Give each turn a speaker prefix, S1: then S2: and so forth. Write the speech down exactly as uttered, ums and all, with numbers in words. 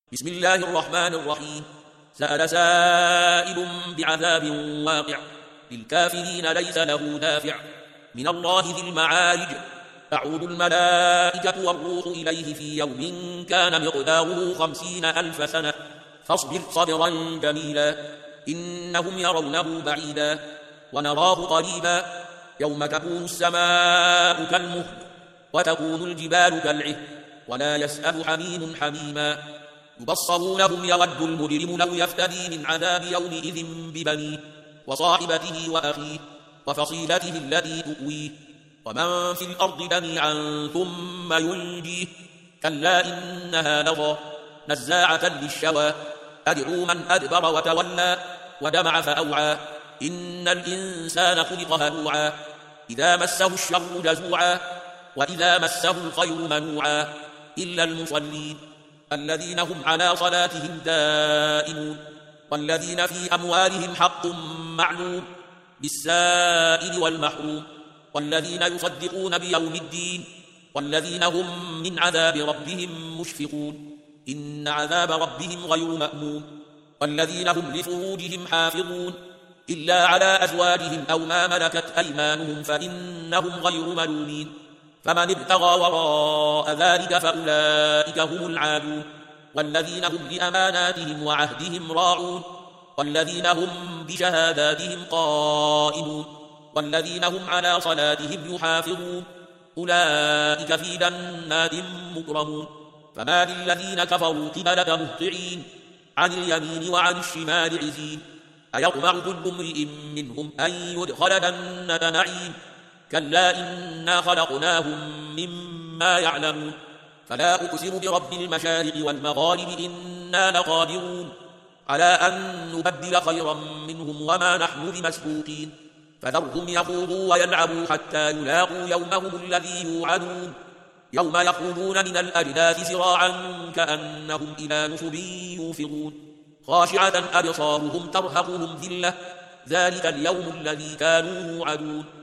S1: بسم الله الرحمن الرحيم. سأل سائل بعذاب واقع للكافرين ليس له دافع من الله ذي المعارج. تعود الملائكة والروح إليه في يوم كان مقداره خمسين ألف سنة فاصبر صبرا جميلا إنهم يرونه بعيدا ونراه قريبا يوم تكون السماء كالمهل وتكون الجبال كالعهن ولا يسأل حميم حميما يبصرونهم يود المجرم لو يفتدي من عذاب يومئذ ببنيه وصاحبته وأخيه وفصيلته التي تؤويه ومن في الأرض جميعا ثم ينجيه كلا إنها لظى نزاعة للشوى تدعو من أدبر وتولى وجمع فأوعى إن الإنسان خلق هلوعا إذا مسه الشر جزوعا وإذا مسه الخير منوعا إلا المصلين الذين هم على صلاتهم دائمون والذين في أموالهم حق معلوم للسائل والمحروم والذين يصدقون بيوم الدين والذين هم من عذاب ربهم مشفقون إن عذاب ربهم غير مأمون والذين هم لفروجهم حافظون إلا على أزواجهم أو ما ملكت أيمانهم فإنهم غير ملومين فمن ابتغى وراء ذلك فأولئك هم العادون والذين هم لأماناتهم وعهدهم راعون والذين هم بشهاداتهم قائمون والذين هم على صلاتهم يحافظون أولئك في جنات مكرمون فما للذين كفروا قبلك مهطعين عن اليمين وعن الشمال عزين أيطمع كل امرئ منهم أن يدخل جنة نعيم كلا إنا خلقناهم مما يعلمون فلا أقسم برب المشارق والمغارب إنا لقادرون على أن نبدل خيرا منهم وما نحن بمسبوقين فذرهم يخوضوا ويلعبوا حتى يلاقوا يومهم الذي يوعدون يوم يخرجون من الأجداث سراعا كأنهم إلى نصب يوفضون خاشعة أبصارهم ترهقهم ذلة ذلك اليوم الذي كانوا يوعدون